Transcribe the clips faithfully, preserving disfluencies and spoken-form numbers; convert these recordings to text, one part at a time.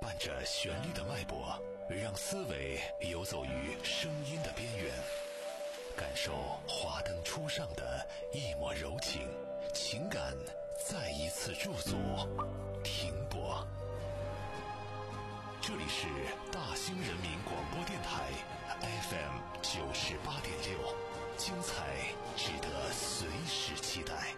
伴着旋律的脉搏，让思维游走于声音的边缘，感受华灯初上的一抹柔情，情感再一次驻足停泊。这里是大兴人民广播电台 F M 九十八点六，精彩值得随时期待。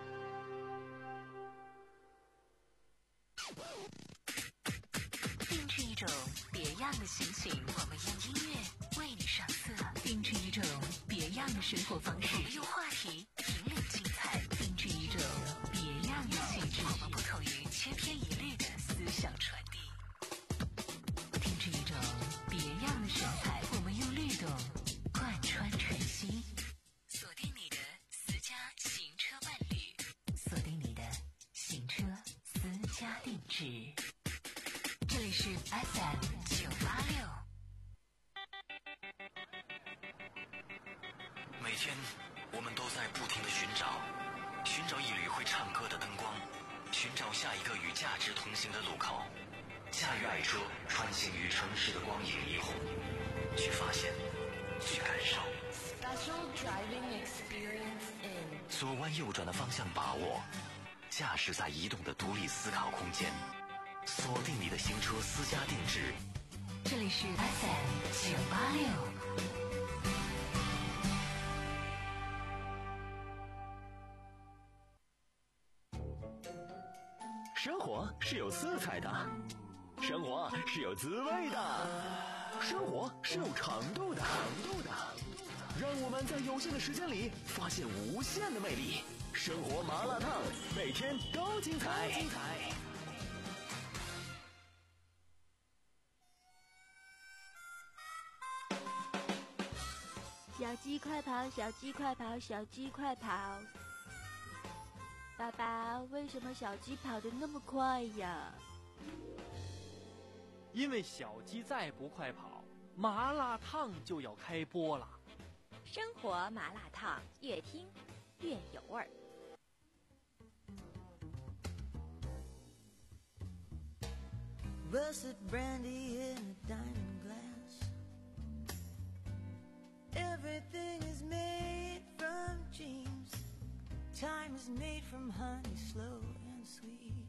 定制一种别样的心情，我们用音乐为你上色；定制一种别样的生活方式，我们用话题引领精彩；定制一种别样的气质，我们不同于千篇一律的思想传递；定制一种别样的神采，我们用律动贯穿晨曦。锁定你的私家行车伴侣，锁定你的行车私家定制。这里是 F M 九八六。 每天我们都在不停地寻找，寻找一缕会唱歌的灯光，寻找下一个与价值同行的路口。驾驭爱车，穿行于城市的光影霓虹，去发现，去感受。 Special driving experience in。 左弯右转的方向把握，驾驶在移动的独立思考空间。锁定你的行车私家定制， 这里是 F M 九八六。 生活是有色彩的，生活是有滋味的，生活是有长度的，长度的。让我们在有限的时间里发现无限的魅力。生活麻辣烫，每天都精彩。精彩。 小鸡快跑，小鸡快跑，小鸡快跑！爸爸，为什么小鸡跑得那么快呀？ 因为小鸡再不快跑，麻辣烫就要开播了。 生活麻辣烫，越听越有味儿。 Russet brandy in a diamond glass. Everything is made from dreams. Time is made from honey, slow and sweet.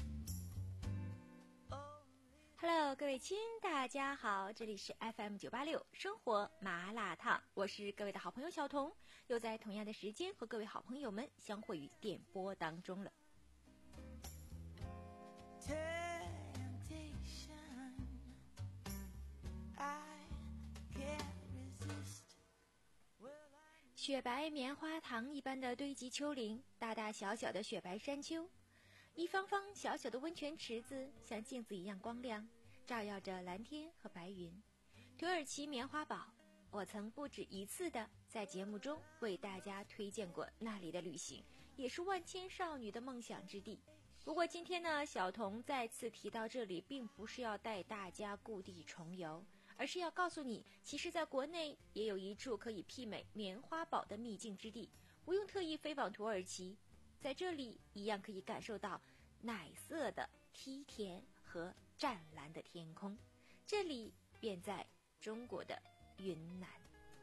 Hello， 各位亲，大家好，这里是 F M 九八六生活麻辣烫，我是各位的好朋友小彤，又在同样的时间和各位好朋友们相会于电波当中了。雪白棉花糖一般的堆积丘陵，大大小小的雪白山丘，一方方小小的温泉池子像镜子一样光亮，照耀着蓝天和白云。土耳其棉花堡，我曾不止一次的在节目中为大家推荐过那里的旅行，也是万千少女的梦想之地。不过今天呢，小彤再次提到这里，并不是要带大家故地重游，而是要告诉你，其实在国内也有一处可以媲美棉花堡的秘境之地，不用特意飞往土耳其，在这里一样可以感受到奶色的梯田和湛蓝的天空。这里便在中国的云南。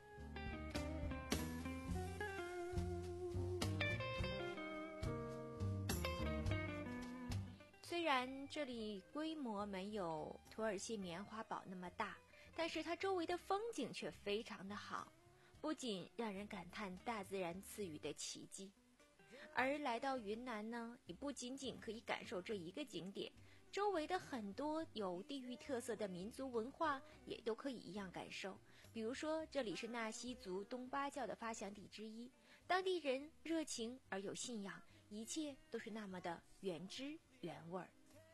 虽然这里规模没有土耳其棉花堡那么大，但是它周围的风景却非常的好，不仅让人感叹大自然赐予的奇迹，而来到云南呢，你不仅仅可以感受这一个景点，周围的很多有地域特色的民族文化也都可以一样感受。比如说，这里是纳西族东巴教的发祥地之一，当地人热情而有信仰，一切都是那么的原汁原味儿。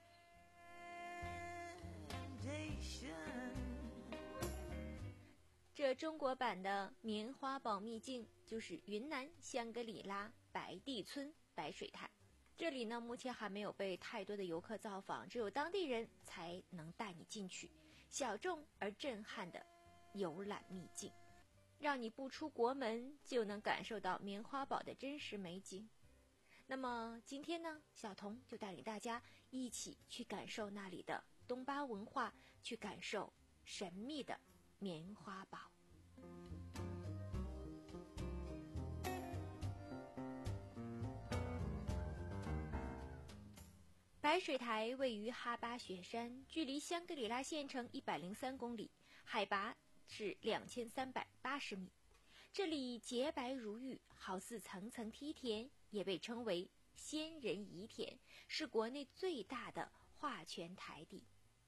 这中国版的棉花堡秘境就是云南香格里拉白地村白水潭。这里呢，目前还没有被太多的游客造访，只有当地人才能带你进去，小众而震撼的游览秘境，让你不出国门就能感受到棉花堡的真实美景。那么今天呢，小彤就带领大家一起去感受那里的东巴文化，去感受神秘的棉花堡。白水台位于哈巴雪山，距离香格里拉县城一百零三公里，海拔是两千三百八十米。这里洁白如玉，好似层层梯田，也被称为仙人遗田，是国内最大的化泉台地。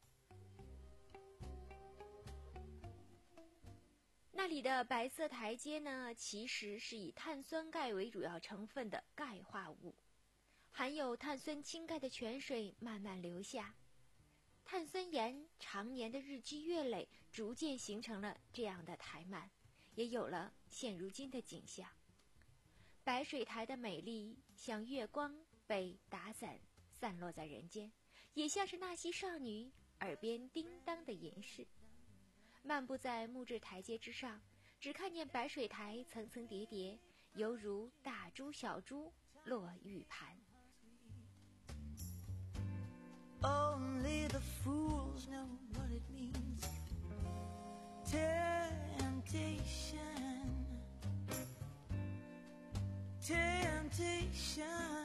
那里的白色台阶呢，其实是以碳酸钙为主要成分的钙化物。含有碳酸氢钙的泉水慢慢流下，碳酸盐常年的日积月累，逐渐形成了这样的台幔，也有了现如今的景象。白水台的美丽像月光被打散散落在人间，也像是纳西少女耳边叮当的银饰。漫步在木质台阶之上，只看见白水台层层叠叠，犹如大珠小珠落玉盘。 Only the fools know what it means. Temptation, temptation,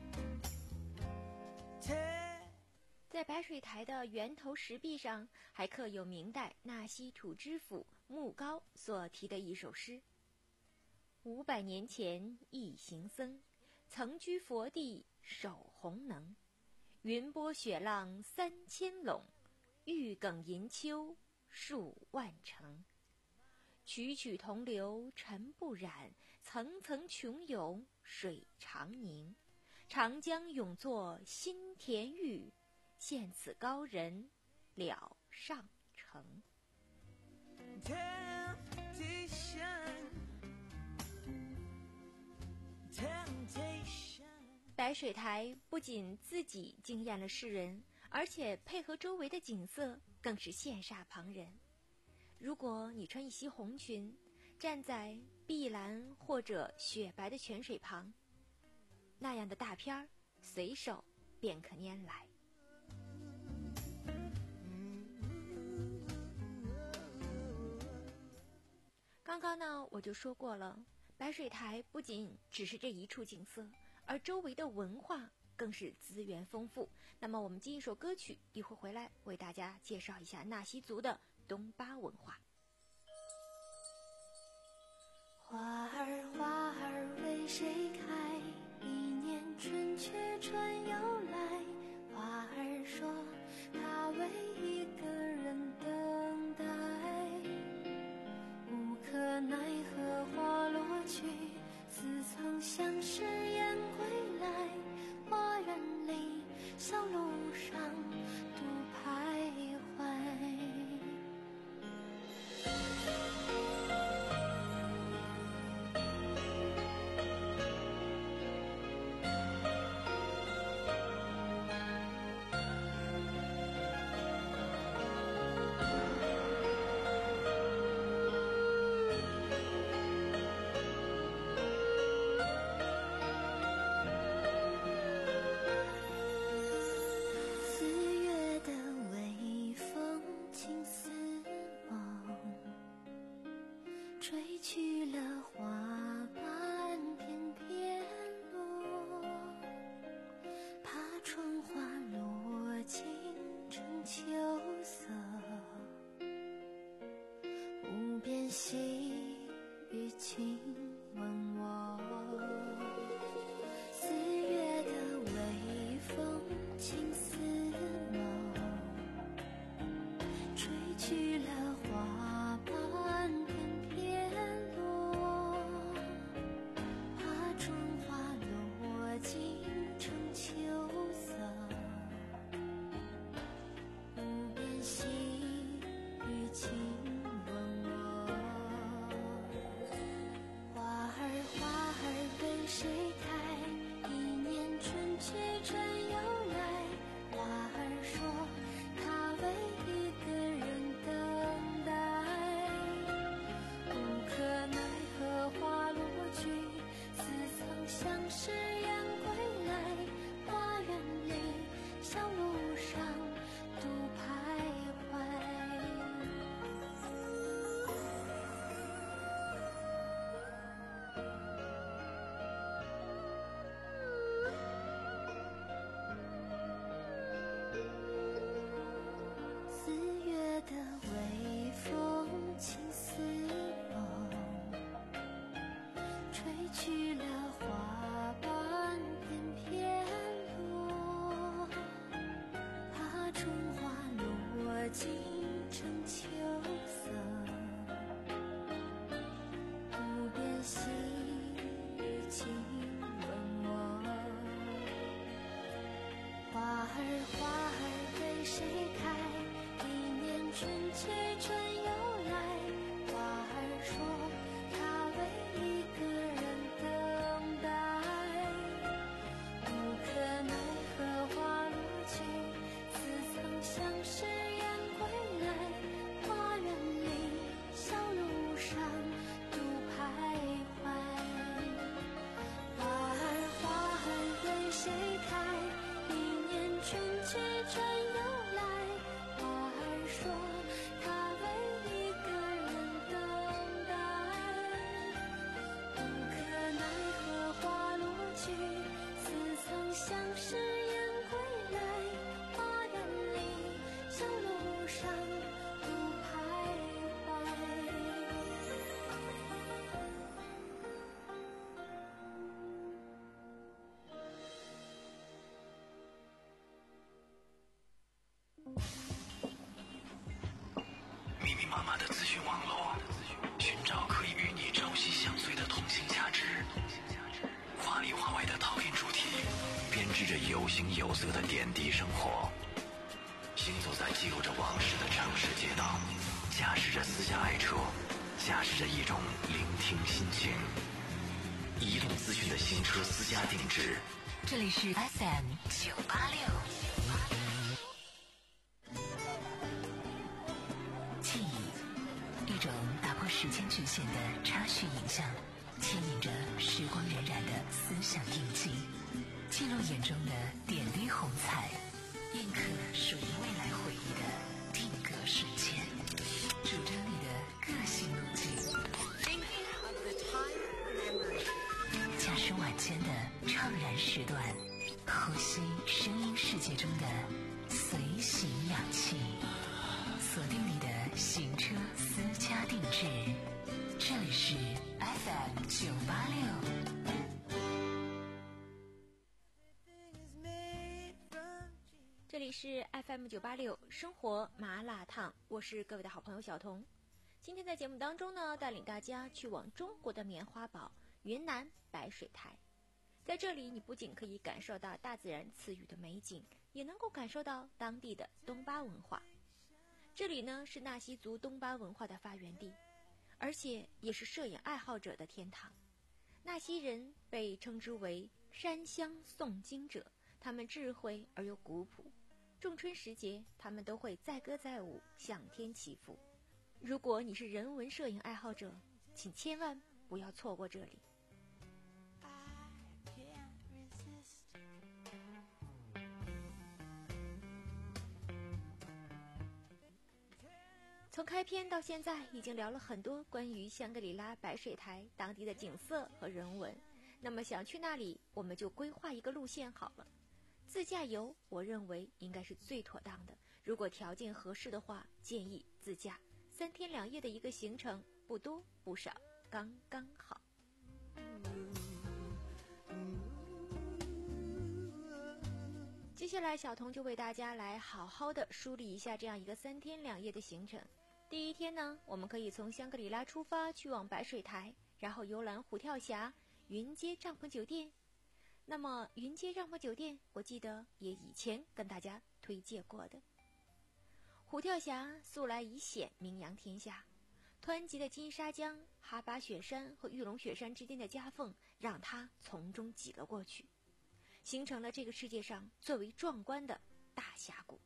temptation. 在白水台的圆头石壁上，还刻有明代纳西土知府穆高所题的一首诗：五百年前一行僧，曾居佛地守弘能。云波雪浪三千垄，玉梗银丘数万城。曲曲同流尘不染，层层琼涌水长宁。长江永作新田玉，现此高人了上乘。白水台不仅自己惊艳了世人，而且配合周围的景色，更是羡煞旁人。如果你穿一袭红裙，站在碧蓝或者雪白的泉水旁，那样的大片儿随手便可拈来。刚刚呢，我就说过了，白水台不仅只是这一处景色，而周围的文化更是资源丰富。那么我们进一首歌曲，一会儿回来为大家介绍一下纳西族的东巴文化。 花儿花儿为谁开？一年春去春又来。花儿说它为一个人等待，无可奈何花落去，似曾相识燕归来。花园里小路上独徘徊。 儿花儿为谁开？一年春去春又来。花儿说它为一个人等待。无可奈何花落去，似曾相识燕归来。花园里小路上独徘徊。花儿花儿为谁开？一年春去春又来。花儿说它为一个人等待。无可奈何花落去，似曾相识燕归来。花园里小路上独徘徊。 密密麻麻的资讯网络，寻找可以与你朝夕相随的通信价值。华里华外的讨论主题，编织着有形有色的点滴生活。行走在记录着往事的城市街道，驾驶着私家爱车，驾驶着一种聆听心情。移动资讯的新车私家定制。 这里是 F M 九八六。记忆，一种打破时间局限的插叙影像，牵引着时光荏苒的思想印记，记录眼中的点滴红彩，印刻属于未来回忆的定格瞬间，主张你的个性路径。驾驶晚间的怅然时段，呼吸声音世界中的随行氧气，锁定你的行车私家定制。这里是 F M 九八六。 这里是 F M 九八六生活麻辣烫，我是各位的好朋友小童。今天在节目当中呢，带领大家去往中国的棉花堡云南白水台。在这里，你不仅可以感受到大自然赐予的美景，也能够感受到当地的东巴文化。这里呢，是纳西族东巴文化的发源地，而且也是摄影爱好者的天堂。纳西人被称之为山乡诵经者，他们智慧而又古朴。仲春时节，他们都会载歌载舞，向天祈福。如果你是人文摄影爱好者，请千万不要错过这里。从开篇到现在，已经聊了很多关于香格里拉白水台当地的景色和人文。那么想去那里，我们就规划一个路线好了。自驾游，我认为应该是最妥当的。如果条件合适的话，建议自驾三天两夜的一个行程，不多不少，刚刚好。接下来，小童就为大家来好好的梳理一下这样一个三天两夜的行程。第一天呢，我们可以从香格里拉出发，去往白水台，然后游览虎跳峡、云街帐篷酒店。那么云街帐篷酒店，我记得也以前跟大家推荐过的。虎跳峡素来以险名扬天下，湍急的金沙江、哈巴雪山和玉龙雪山之间的夹缝，让它从中挤了过去，形成了这个世界上最为壮观的大峡谷。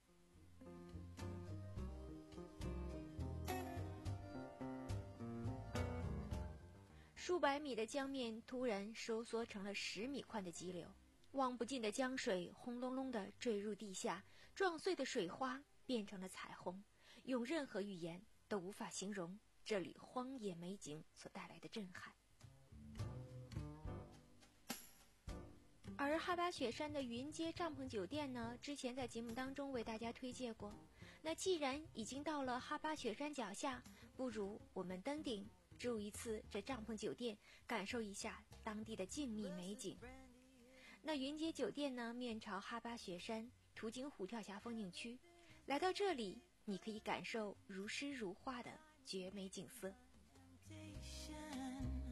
数百米的江面突然收缩成了十米宽的激流，望不尽的江水轰隆隆地坠入地下，撞碎的水花变成了彩虹，用任何语言都无法形容这里荒野美景所带来的震撼。而哈巴雪山的云街帐篷酒店呢，之前在节目当中为大家推荐过。那既然已经到了哈巴雪山脚下，不如我们登顶住一次这帐篷酒店，感受一下当地的静谧美景。那云街酒店呢，面朝哈巴雪山，途经虎跳峡风景区。来到这里，你可以感受如诗如画的绝美景色。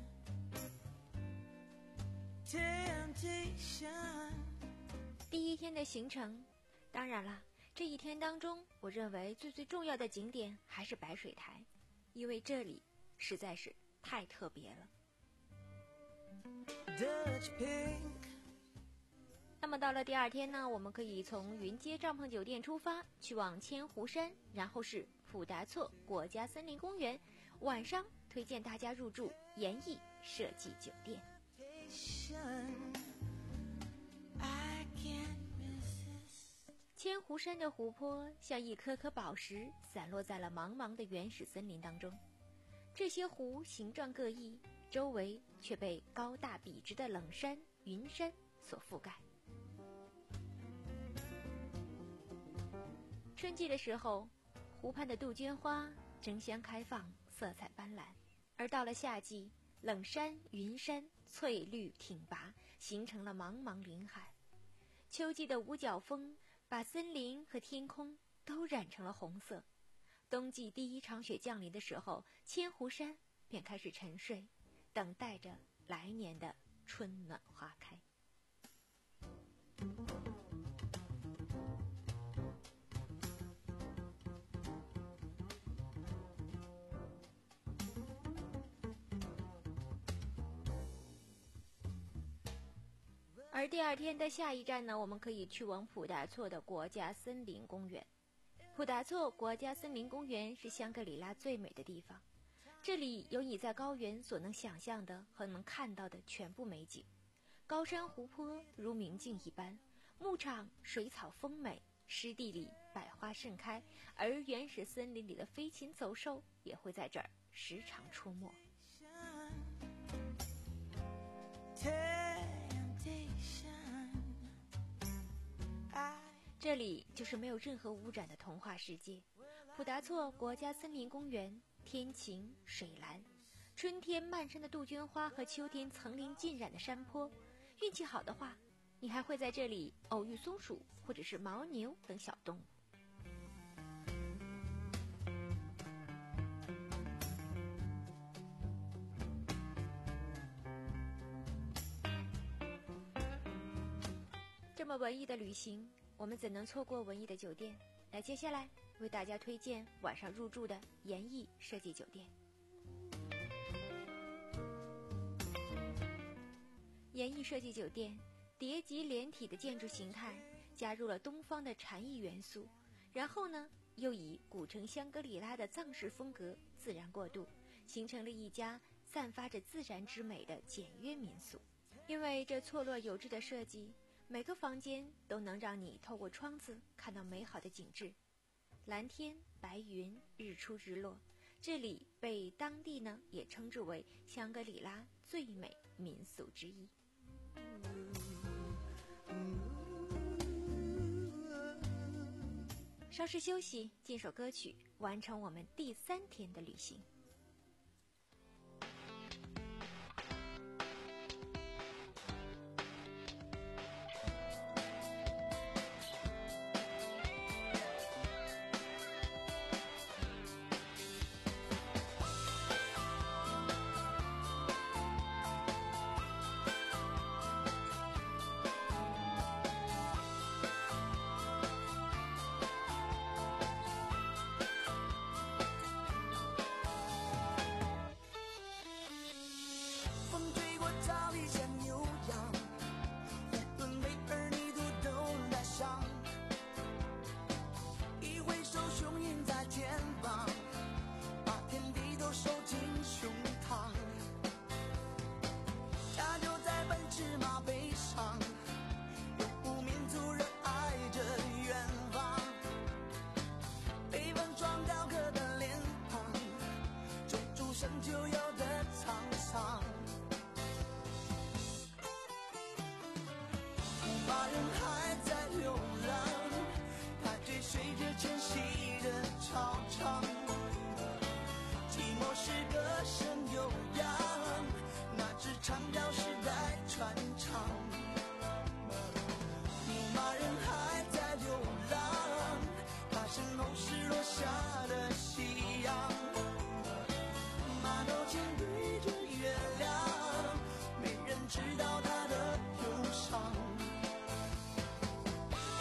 第一天的的行程。当然啦，这一天当中，我认为最最重要的景点还是白水台，因为这里实在是太特别了。那么到了第二天呢，我们可以从云街帐篷酒店出发，去往千湖山，然后是普达措国家森林公园，晚上推荐大家入住延艺设计酒店。千湖山的湖泊像一颗颗宝石，散落在了茫茫的原始森林当中。这些湖形状各异，周围却被高大笔直的冷山、云山所覆盖。春季的时候，湖畔的杜鹃花争相开放，色彩斑斓；而到了夏季，冷山、云山翠绿挺拔，形成了茫茫林海。秋季的五角峰把森林和天空都染成了红色。冬季第一场雪降临的时候，千湖山便开始沉睡，等待着来年的春暖花开。而第二天的下一站呢，我们可以去往普达措的国家森林公园。普达措国家森林公园是香格里拉最美的地方，这里有你在高原所能想象的和能看到的全部美景。高山湖泊如明镜一般，牧场水草丰美，湿地里百花盛开，而原始森林里的飞禽走兽也会在这儿时常出没。这里就是没有任何污染的童话世界。普达措国家森林公园，天晴水蓝，春天漫山的杜鹃花和秋天层林尽染的山坡。运气好的话，你还会在这里偶遇松鼠或者是牦牛等小动物。这么文艺的旅行，我们怎能错过文艺的酒店？来，接下来为大家推荐晚上入住的延艺设计酒店。延艺设计酒店叠级连体的建筑形态，加入了东方的禅意元素，然后呢，又以古城香格里拉的藏式风格自然过渡，形成了一家散发着自然之美的简约民宿。因为这错落有致的设计，每个房间都能让你透过窗子看到美好的景致，蓝天白云，日出日落。这里被当地呢也称之为香格里拉最美民宿之一。稍事休息，进首歌曲，完成我们第三天的旅行。 我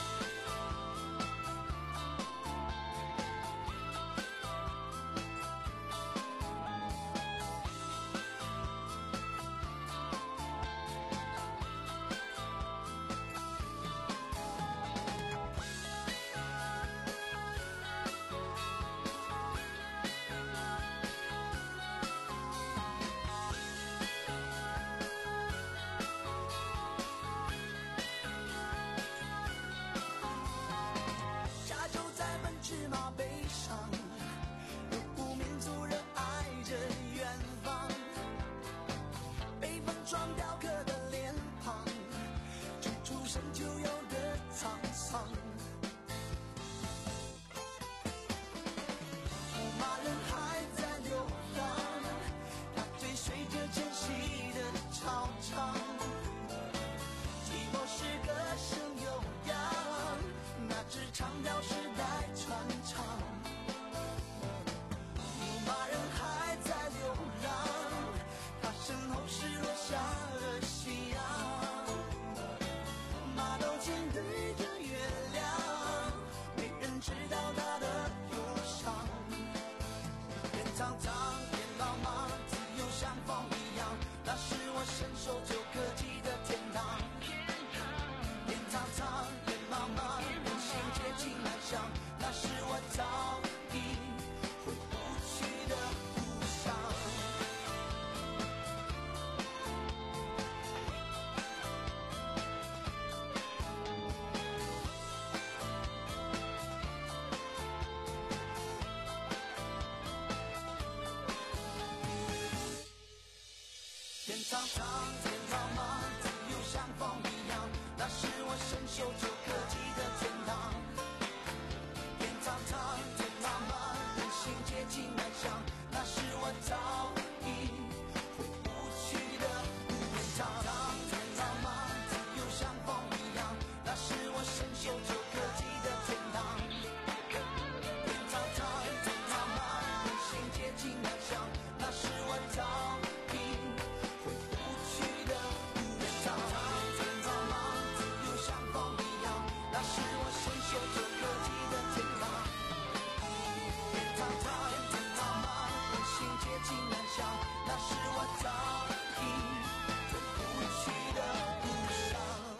苍苍，天茫茫，自由像风一样，那是我身袖就可及的天堂。天苍苍，天茫茫，人心接近南向，那是我早已回不去的天堂。天茫茫，自由像风一样，那是我身袖就可及的天堂。天苍苍，天茫茫，人心接近南向，那是我早已回不去的天堂。天茫茫，自由像风一样，那是我身袖就可及的天堂。天苍苍，天茫茫，人心接近南向，那是我早已回不去的路上。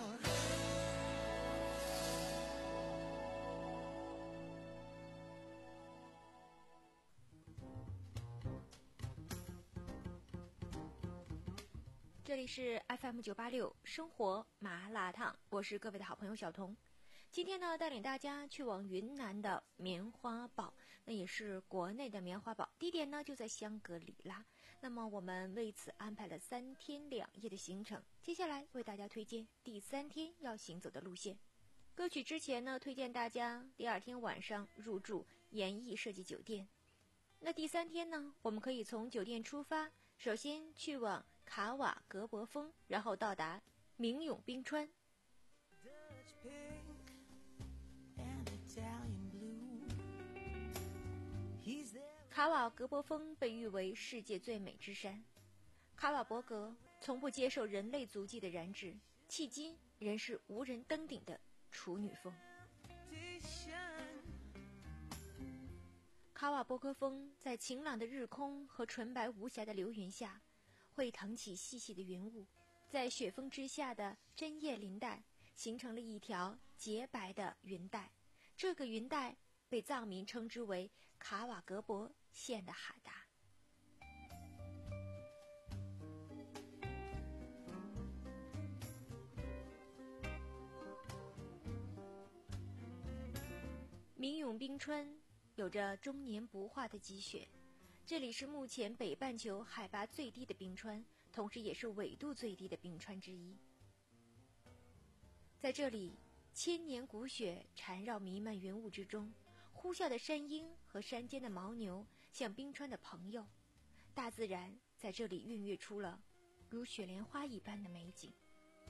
这里是 F M 九八六生活麻辣烫，我是各位的好朋友小童。今天呢，带领大家去往云南的棉花堡，那也是国内的棉花堡，地点呢就在香格里拉。那么我们为此安排了三天两夜的行程，接下来为大家推荐第三天要行走的路线。歌曲之前呢，推荐大家第二天晚上入住演艺设计酒店。那第三天呢，我们可以从酒店出发，首先去往卡瓦格博峰，然后到达明永冰川。 Dutch pink and Italian blue. He's there. 卡瓦格博峰被誉为世界最美之山。卡瓦伯格从不接受人类足迹的染指，迄今仍是无人登顶的处女峰。卡瓦伯格峰在晴朗的日空和纯白无瑕的流云下，会腾起细细的云雾，在雪峰之下的针叶林带形成了一条洁白的云带。这个云带被藏民称之为卡瓦格博县的哈达。明永冰川有着终年不化的积雪，这里是目前北半球海拔最低的冰川，同时也是纬度最低的冰川之一。在这里，千年古雪缠绕弥漫云雾之中，呼啸的山鹰和山间的牦牛像冰川的朋友，大自然在这里孕育出了如雪莲花一般的美景。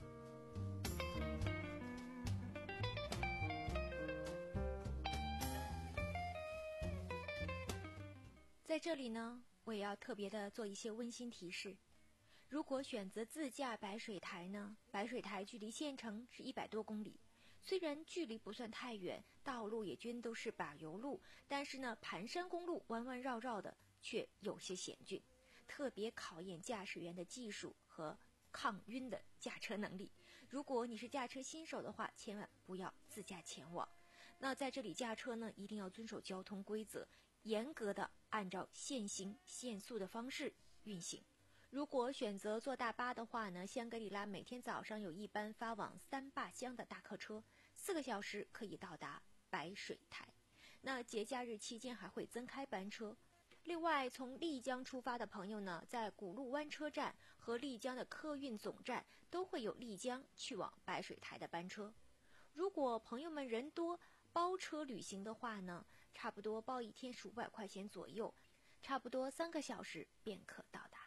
在这里呢，我也要特别的做一些温馨提示。如果选择自驾白水台呢，白水台距离县城是一百多公里，虽然距离不算太远，道路也均都是柏油路，但是呢，盘山公路弯弯绕绕的却有些险峻，特别考验驾驶员的技术和抗晕的驾车能力。如果你是驾车新手的话，千万不要自驾前往。那在这里驾车呢，一定要遵守交通规则，严格的按照限行限速的方式运行。如果选择坐大巴的话呢，香格里拉每天早上有一班发往三坝乡的大客车，四个小时可以到达白水台。那节假日期间还会增开班车。另外，从丽江出发的朋友呢，在古路湾车站和丽江的客运总站都会有丽江去往白水台的班车。如果朋友们人多，包车旅行的话呢，差不多包一天是五百块钱左右，差不多三个小时便可到达。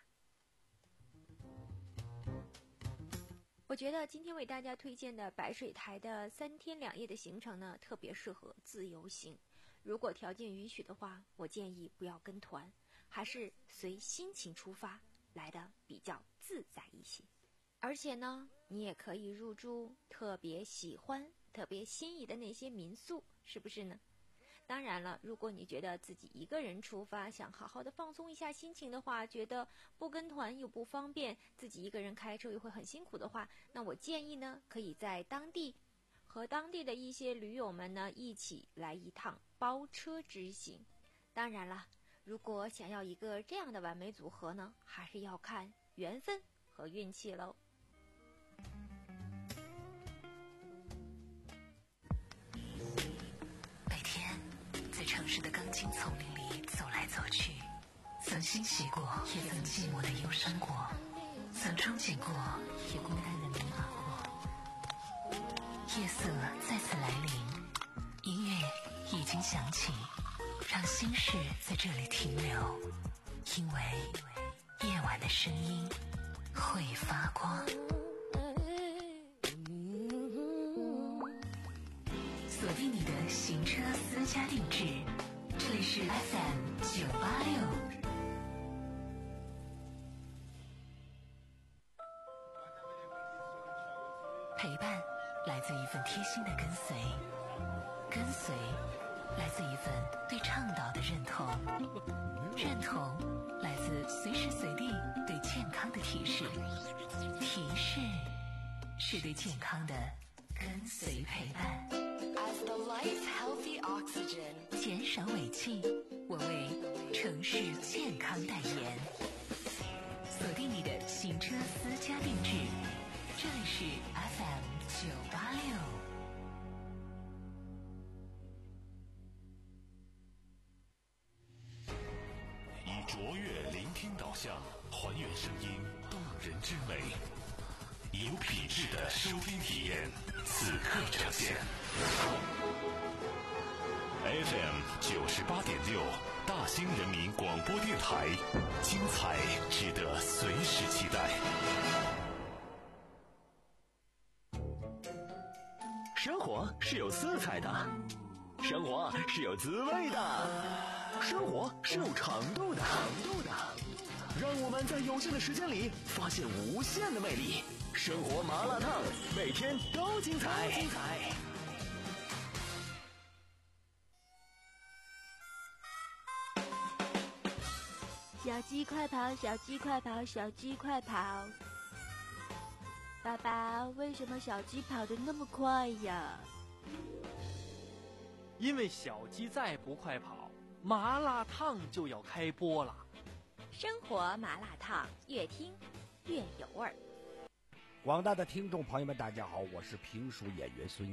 我觉得今天为大家推荐的白水台的三天两夜的行程呢，特别适合自由行。如果条件允许的话，我建议不要跟团，还是随心情出发，来的比较自在一些。而且呢，你也可以入住特别喜欢、特别心仪的那些民宿，是不是呢？当然了，如果你觉得自己一个人出发，想好好的放松一下心情的话，觉得不跟团又不方便，自己一个人开车又会很辛苦的话，那我建议呢，可以在当地和当地的一些驴友们呢一起来一趟包车之行。当然了，如果想要一个这样的完美组合呢，还是要看缘分和运气喽。 城市的钢筋丛林里走来走去，曾欣喜过，也曾寂寞的忧伤过。 曾憧憬过，也孤单的迷茫过。夜色再次来临，音乐已经响起，让心事在这里停留，因为夜晚的声音会发光。锁定你的行车私家定制，这里是 F M 九八六。陪伴来自一份贴心的跟随，跟随来自一份对倡导的认同，认同来自随时随地对健康的提示，提示是对健康的跟随陪伴。As the life healthy oxygen， 减少尾气，我为城市健康代言。锁定你的行车私家定制，这里是 F M 九八六。 以卓越聆听导向，还原声音动人之美，有品质的收听体验，此刻呈现。F M 九十八点六，大兴人民广播电台，精彩值得随时期待。 生活是有色彩的，生活是有滋味的，生活是有长度的，长度的。让我们在有限的时间里发现无限的魅力。生活麻辣烫，每天都精彩。精彩。 小鸡快跑，小鸡快跑，小鸡快跑！爸爸，为什么小鸡跑得那么快呀？ 因为小鸡再不快跑，麻辣烫就要开播了。 生活麻辣烫，越听越有味儿。 广大的听众朋友们，大家好，我是评书演员孙